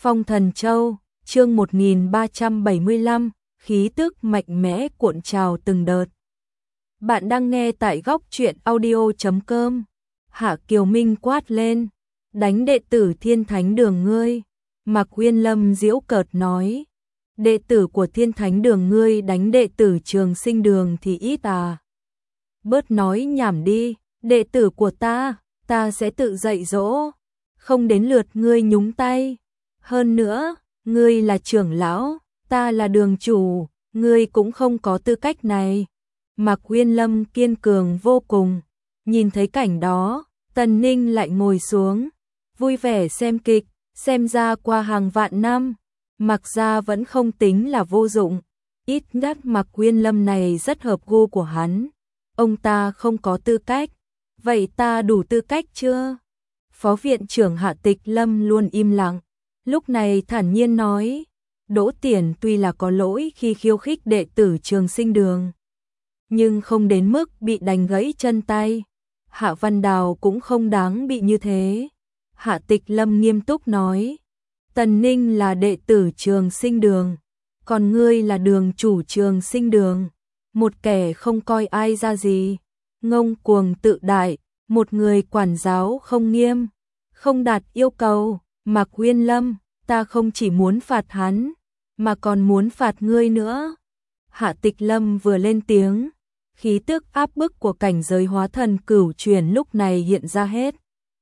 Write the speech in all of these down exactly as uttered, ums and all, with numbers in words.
Phong Thần Châu, chương một nghìn ba trăm bảy mươi lăm, khí tức mạnh mẽ cuộn trào từng đợt. Bạn đang nghe tại góc truyện audio chấm com. Hạ Kiều Minh quát lên, đánh đệ tử Thiên Thánh Đường ngươi. Mạc Uyên Lâm giễu cợt nói, đệ tử của Thiên Thánh Đường ngươi đánh đệ tử Trường Sinh Đường thì ít à. Bớt nói nhảm đi, đệ tử của ta, ta sẽ tự dạy dỗ, không đến lượt ngươi nhúng tay. Hơn nữa, ngươi là trưởng lão, ta là đường chủ, ngươi cũng không có tư cách này. Mạc Uyên Lâm kiên cường vô cùng, nhìn thấy cảnh đó, Tần Ninh lại ngồi xuống, vui vẻ xem kịch, xem ra qua hàng vạn năm, Mạc gia vẫn không tính là vô dụng, ít nhất Mạc Uyên Lâm này rất hợp gu của hắn. Ông ta không có tư cách, vậy ta đủ tư cách chưa? Phó viện trưởng Hạ Tịch Lâm luôn im lặng, lúc này thản nhiên nói, Đỗ Tiễn tuy là có lỗi khi khiêu khích đệ tử Trường Sinh Đường, nhưng không đến mức bị đánh gãy chân tay. Hạ Văn Đào cũng không đáng bị như thế. Hạ Tịch Lâm nghiêm túc nói, Tần Ninh là đệ tử Trường Sinh Đường, còn ngươi là đường chủ Trường Sinh Đường, một kẻ không coi ai ra gì, ngông cuồng tự đại, một người quản giáo không nghiêm, không đạt yêu cầu. Mạc Uyên Lâm, ta không chỉ muốn phạt hắn, mà còn muốn phạt ngươi nữa. Hạ Tịch Lâm vừa lên tiếng, khí tức áp bức của cảnh giới hóa thần cửu chuyển lúc này hiện ra hết.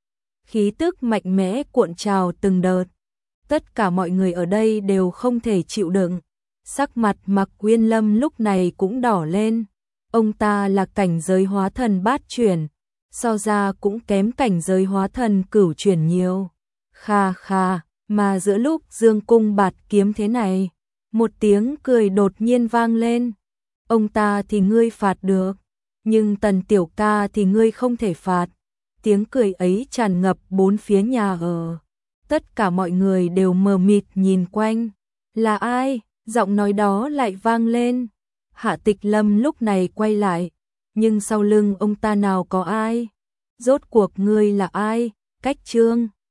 Khí tức mạnh mẽ cuộn trào từng đợt. Tất cả mọi người ở đây đều không thể chịu đựng. Sắc mặt Mạc Uyên Lâm lúc này cũng đỏ lên. Ông ta là cảnh giới hóa thần bát chuyển, so ra cũng kém cảnh giới hóa thần cửu chuyển nhiều. Kha kha, mà giữa lúc dương cung bạt kiếm thế này, một tiếng cười đột nhiên vang lên. Ông ta thì ngươi phạt được, nhưng Tần tiểu ca thì ngươi không thể phạt. Tiếng cười ấy tràn ngập bốn phía nhà ở. Tất cả mọi người đều mờ mịt nhìn quanh. Là ai? Giọng nói đó lại vang lên. Hạ Tịch Lâm lúc này quay lại, nhưng sau lưng ông ta nào có ai? Rốt cuộc ngươi là ai? Cách Trương